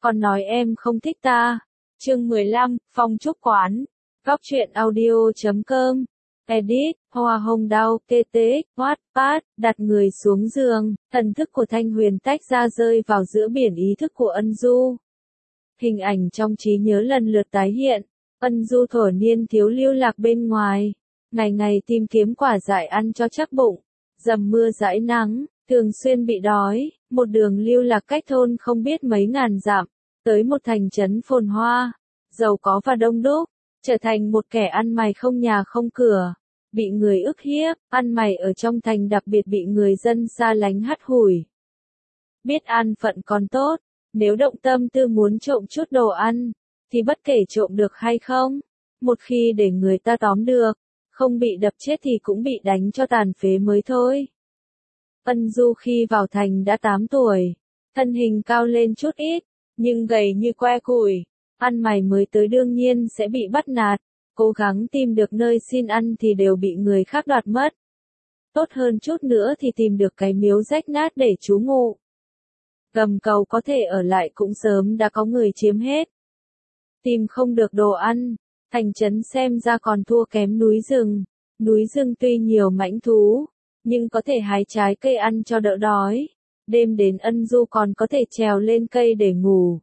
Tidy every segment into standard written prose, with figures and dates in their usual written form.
Còn nói em không thích ta. Chương 15, Phong trúc quán. Góc truyện audio.com. Edit, Hoa Hồng Đao, TT, Wattpad, đặt người xuống giường, thần thức của Thanh Huyền tách ra rơi vào giữa biển ý thức của Ân Du. Hình ảnh trong trí nhớ lần lượt tái hiện, Ân Du thuở niên thiếu lưu lạc bên ngoài, ngày ngày tìm kiếm quả dại ăn cho chắc bụng, dầm mưa dãi nắng, thường xuyên bị đói, một đường lưu lạc cách thôn không biết mấy ngàn dặm, tới một thành trấn phồn hoa, giàu có và đông đúc, trở thành một kẻ ăn mày không nhà không cửa, bị người ức hiếp, ăn mày ở trong thành đặc biệt bị người dân xa lánh hắt hủi. Biết an phận còn tốt, nếu động tâm tư muốn trộm chút đồ ăn, thì bất kể trộm được hay không, một khi để người ta tóm được, không bị đập chết thì cũng bị đánh cho tàn phế mới thôi. Ân Du khi vào thành đã 8 tuổi, thân hình cao lên chút ít, nhưng gầy như que củi, ăn mày mới tới đương nhiên sẽ bị bắt nạt, cố gắng tìm được nơi xin ăn thì đều bị người khác đoạt mất. Tốt hơn chút nữa thì tìm được cái miếu rách nát để trú ngụ. Gầm cầu có thể ở lại cũng sớm đã có người chiếm hết. Tìm không được đồ ăn, thành trấn xem ra còn thua kém núi rừng. Núi rừng tuy nhiều mãnh thú, nhưng có thể hái trái cây ăn cho đỡ đói. Đêm đến Ân Du còn có thể trèo lên cây để ngủ.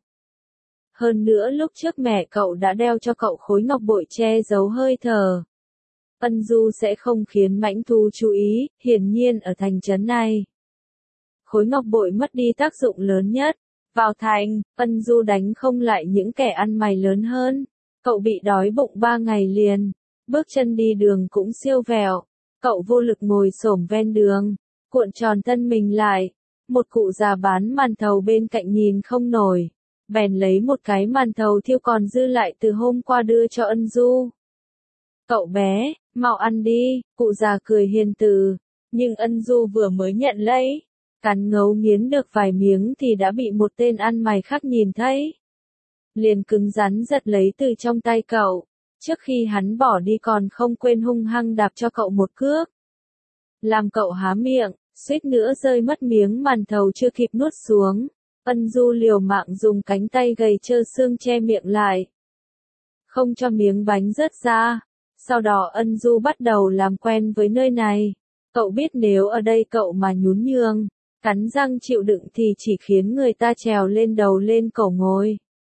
Hơn nữa lúc trước mẹ cậu đã đeo cho cậu khối ngọc bội che giấu hơi thở. Ân Du sẽ không khiến mãnh thú chú ý, hiển nhiên ở thành trấn này. Khối ngọc bội mất đi tác dụng lớn nhất. Vào thành, Ân Du đánh không lại những kẻ ăn mày lớn hơn. Cậu bị đói bụng 3 ngày liền. Bước chân đi đường cũng siêu vẹo. Cậu vô lực ngồi xổm ven đường, cuộn tròn thân mình lại. Một cụ già bán màn thầu bên cạnh nhìn không nổi. Bèn lấy một cái màn thầu thiêu còn dư lại từ hôm qua đưa cho Ân Du. Cậu bé, mau ăn đi, cụ già cười hiền từ. Nhưng Ân Du vừa mới nhận lấy, cắn ngấu nghiến được vài miếng thì đã bị một tên ăn mày khác nhìn thấy. Liền cứng rắn giật lấy từ trong tay cậu, trước khi hắn bỏ đi còn không quên hung hăng đạp cho cậu một cước. Làm cậu há miệng, suýt nữa rơi mất miếng màn thầu chưa kịp nuốt xuống. Ân Du liều mạng dùng cánh tay gầy trơ xương che miệng lại, không cho miếng bánh rớt ra. Sau đó Ân Du bắt đầu làm quen với nơi này. Cậu biết nếu ở đây cậu mà nhún nhường, cắn răng chịu đựng thì chỉ khiến người ta trèo lên đầu lên cổ ngồi.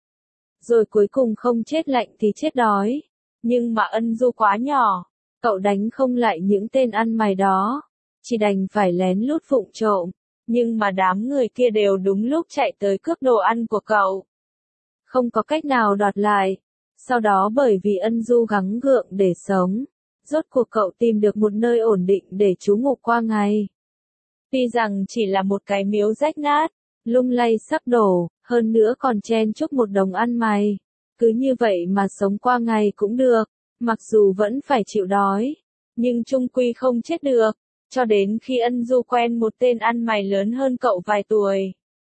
Rồi cuối cùng không chết lạnh thì chết đói. Nhưng mà Ân Du quá nhỏ, cậu đánh không lại những tên ăn mày đó, chỉ đành phải lén lút vụng trộm. Nhưng mà đám người kia đều đúng lúc chạy tới cướp đồ ăn của cậu. Không có cách nào đoạt lại. Sau đó bởi vì Ân Du gắng gượng để sống, rốt cuộc cậu tìm được một nơi ổn định để trú ngụ qua ngày. Tuy rằng chỉ là một cái miếu rách nát, lung lay sắp đổ, hơn nữa còn chen chúc một đống ăn mày. Cứ như vậy mà sống qua ngày cũng được, mặc dù vẫn phải chịu đói, nhưng chung quy không chết được. Cho đến khi Ân Du quen một tên ăn mày lớn hơn cậu vài tuổi.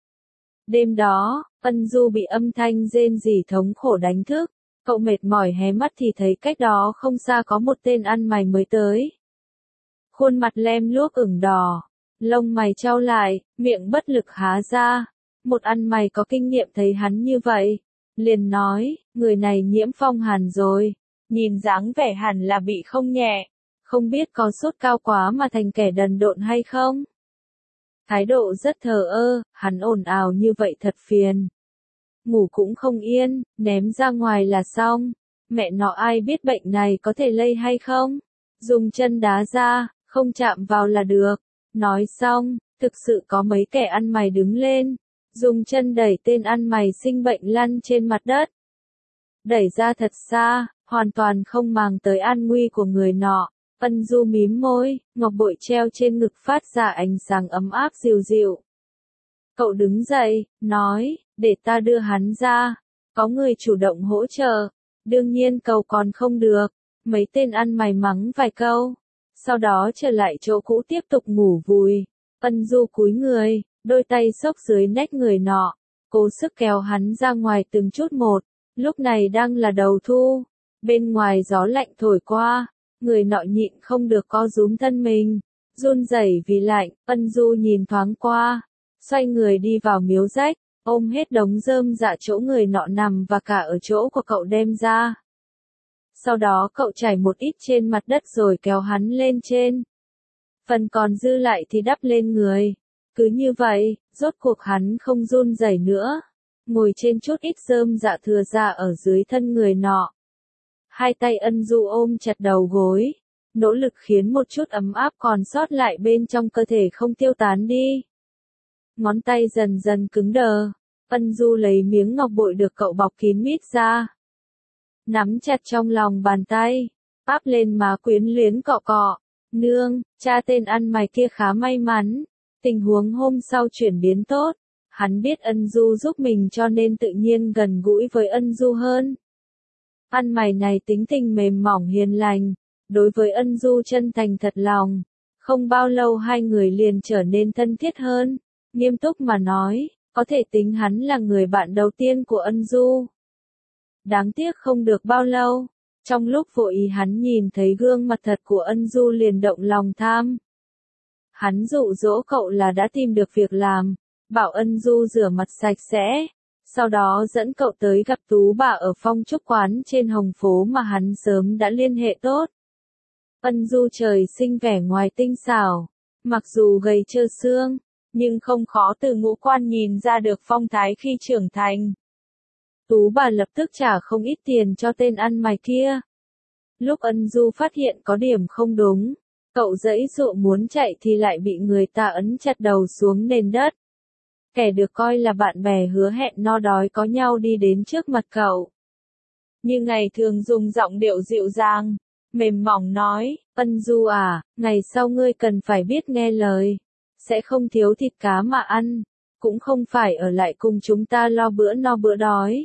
Đêm đó, Ân Du bị âm thanh rên rỉ thống khổ đánh thức. Cậu mệt mỏi hé mắt thì thấy cách đó không xa có một tên ăn mày mới tới. Khuôn mặt lem luốc ửng đỏ, lông mày chau lại, miệng bất lực há ra. Một ăn mày có kinh nghiệm thấy hắn như vậy, liền nói, người này nhiễm phong hàn rồi, nhìn dáng vẻ hẳn là bị không nhẹ. Không biết có sốt cao quá mà thành kẻ đần độn hay không? Thái độ rất thờ ơ, hắn ồn ào như vậy thật phiền. Ngủ cũng không yên, ném ra ngoài là xong. Mẹ nọ ai biết bệnh này có thể lây hay không? Dùng chân đá ra, không chạm vào là được. Nói xong, thực sự có mấy kẻ ăn mày đứng lên, dùng chân đẩy tên ăn mày sinh bệnh lăn trên mặt đất. Đẩy ra thật xa, hoàn toàn không màng tới an nguy của người nọ. Ân Du mím môi, ngọc bội treo trên ngực phát ra ánh sáng ấm áp dịu dịu. Cậu đứng dậy, nói, để ta đưa hắn ra. Có người chủ động hỗ trợ. Đương nhiên cậu còn không được. Mấy tên ăn mày mắng vài câu. Sau đó trở lại chỗ cũ tiếp tục ngủ vùi. Ân Du cúi người, đôi tay xốc dưới nách người nọ. Cố sức kéo hắn ra ngoài từng chút một. Lúc này đang là đầu thu. Bên ngoài gió lạnh thổi qua. Người nọ nhịn không được co rúm thân mình, run rẩy vì lạnh. Ân Du nhìn thoáng qua, xoay người đi vào miếu rách, ôm hết đống rơm rạ chỗ người nọ nằm và cả ở chỗ của cậu đem ra. Sau đó cậu trải một ít trên mặt đất rồi kéo hắn lên trên. Phần còn dư lại thì đắp lên người. Cứ như vậy, rốt cuộc hắn không run rẩy nữa. Ngồi trên chút ít rơm rạ thừa ra ở dưới thân người nọ. Hai tay ân du ôm chặt đầu gối. Nỗ lực khiến một chút ấm áp còn sót lại bên trong cơ thể không tiêu tán đi. Ngón tay dần dần cứng đờ. Ân du lấy miếng ngọc bội được cậu bọc kín mít ra. Nắm chặt trong lòng bàn tay. Áp lên má quyến luyến cọ cọ. Nương, cha tên ăn mày kia khá may mắn. Tình huống hôm sau chuyển biến tốt. Hắn biết ân du giúp mình cho nên tự nhiên gần gũi với ân du hơn. Ăn mày này tính tình mềm mỏng hiền lành. Đối với ân du chân thành thật lòng. Không bao lâu hai người liền trở nên thân thiết hơn. Nghiêm túc mà nói, có thể tính hắn là người bạn đầu tiên của ân du. Đáng tiếc không được bao lâu. Trong lúc vô ý hắn nhìn thấy gương mặt thật của ân du liền động lòng tham. Hắn dụ dỗ cậu là đã tìm được việc làm, bảo ân du rửa mặt sạch sẽ, sau đó dẫn cậu tới gặp Tú bà ở phong trúc quán trên Hồng Phố mà hắn sớm đã liên hệ tốt. Ân du trời sinh vẻ ngoài tinh xảo, mặc dù gầy trơ xương, nhưng không khó từ ngũ quan nhìn ra được phong thái khi trưởng thành. Tú bà lập tức trả không ít tiền cho tên ăn mày kia. Lúc ân du phát hiện có điểm không đúng, cậu giãy giụa muốn chạy thì lại bị người ta ấn chặt đầu xuống nền đất. Kẻ được coi là bạn bè hứa hẹn no đói có nhau đi đến trước mặt cậu. Như ngày thường dùng giọng điệu dịu dàng, mềm mỏng nói, ân du à, ngày sau ngươi cần phải biết nghe lời, sẽ không thiếu thịt cá mà ăn, cũng không phải ở lại cùng chúng ta lo bữa no bữa đói.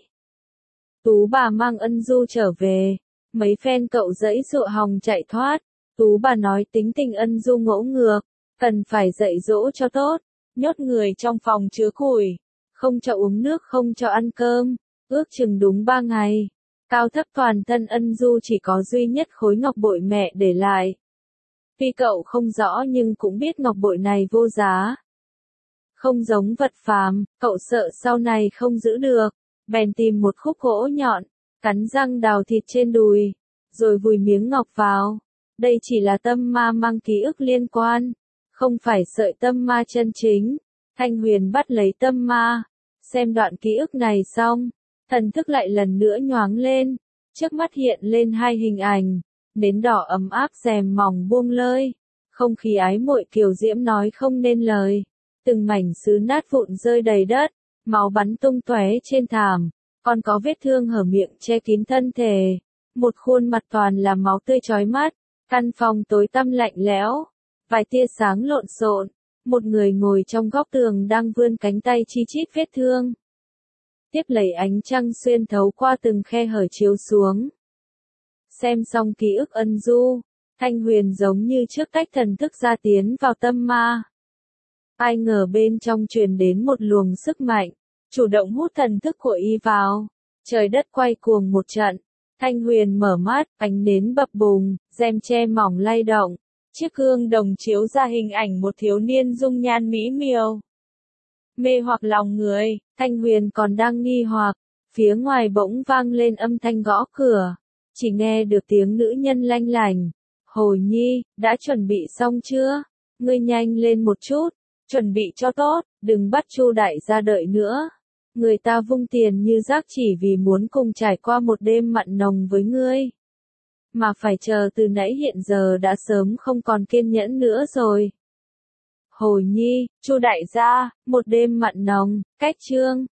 Tú bà mang ân du trở về, mấy phen cậu giãy giụa hòng chạy thoát, Tú bà nói tính tình ân du ngỗ ngược, cần phải dạy dỗ cho tốt, nhốt người trong phòng chứa củi, không cho uống nước không cho ăn cơm, ước chừng đúng 3 ngày. Cao thấp toàn thân ân du chỉ có duy nhất khối ngọc bội mẹ để lại. Tuy cậu không rõ nhưng cũng biết ngọc bội này vô giá. Không giống vật phàm, cậu sợ sau này không giữ được, bèn tìm một khúc gỗ nhọn, cắn răng đào thịt trên đùi, rồi vùi miếng ngọc vào. Đây chỉ là tâm ma mang ký ức liên quan, không phải sợi tâm ma chân chính. Thanh Huyền bắt lấy tâm ma, xem đoạn ký ức này xong, thần thức lại lần nữa nhoáng lên, trước mắt hiện lên hai hình ảnh, nến đỏ ấm áp rèm mỏng buông lơi, không khí ái muội kiều diễm nói không nên lời, từng mảnh sứ nát vụn rơi đầy đất, máu bắn tung tóe trên thảm, còn có vết thương hở miệng che kín thân thể, một khuôn mặt toàn là máu tươi chói mắt, căn phòng tối tăm lạnh lẽo, vài tia sáng lộn xộn, một người ngồi trong góc tường đang vươn cánh tay chi chít vết thương. Tiếp lấy ánh trăng xuyên thấu qua từng khe hở chiếu xuống. Xem xong ký ức ân du, Thanh Huyền giống như trước tách thần thức ra tiến vào tâm ma. Ai ngờ bên trong truyền đến một luồng sức mạnh, chủ động hút thần thức của y vào. Trời đất quay cuồng một trận, Thanh Huyền mở mắt, ánh nến bập bùng, rèm che mỏng lay động. Chiếc gương đồng chiếu ra hình ảnh một thiếu niên dung nhan mỹ miều. Mê hoặc lòng người, Thanh Huyền còn đang nghi hoặc, phía ngoài bỗng vang lên âm thanh gõ cửa. Chỉ nghe được tiếng nữ nhân lanh lành. Hồ Nhi, đã chuẩn bị xong chưa? Ngươi nhanh lên một chút, chuẩn bị cho tốt, đừng bắt Chu đại gia đợi nữa. Người ta vung tiền như rác chỉ vì muốn cùng trải qua một đêm mặn nồng với ngươi. Mà phải chờ từ nãy hiện giờ đã sớm không còn kiên nhẫn nữa rồi. Hồ Nhi, Chu đại gia, một đêm mặn nồng, cách chương.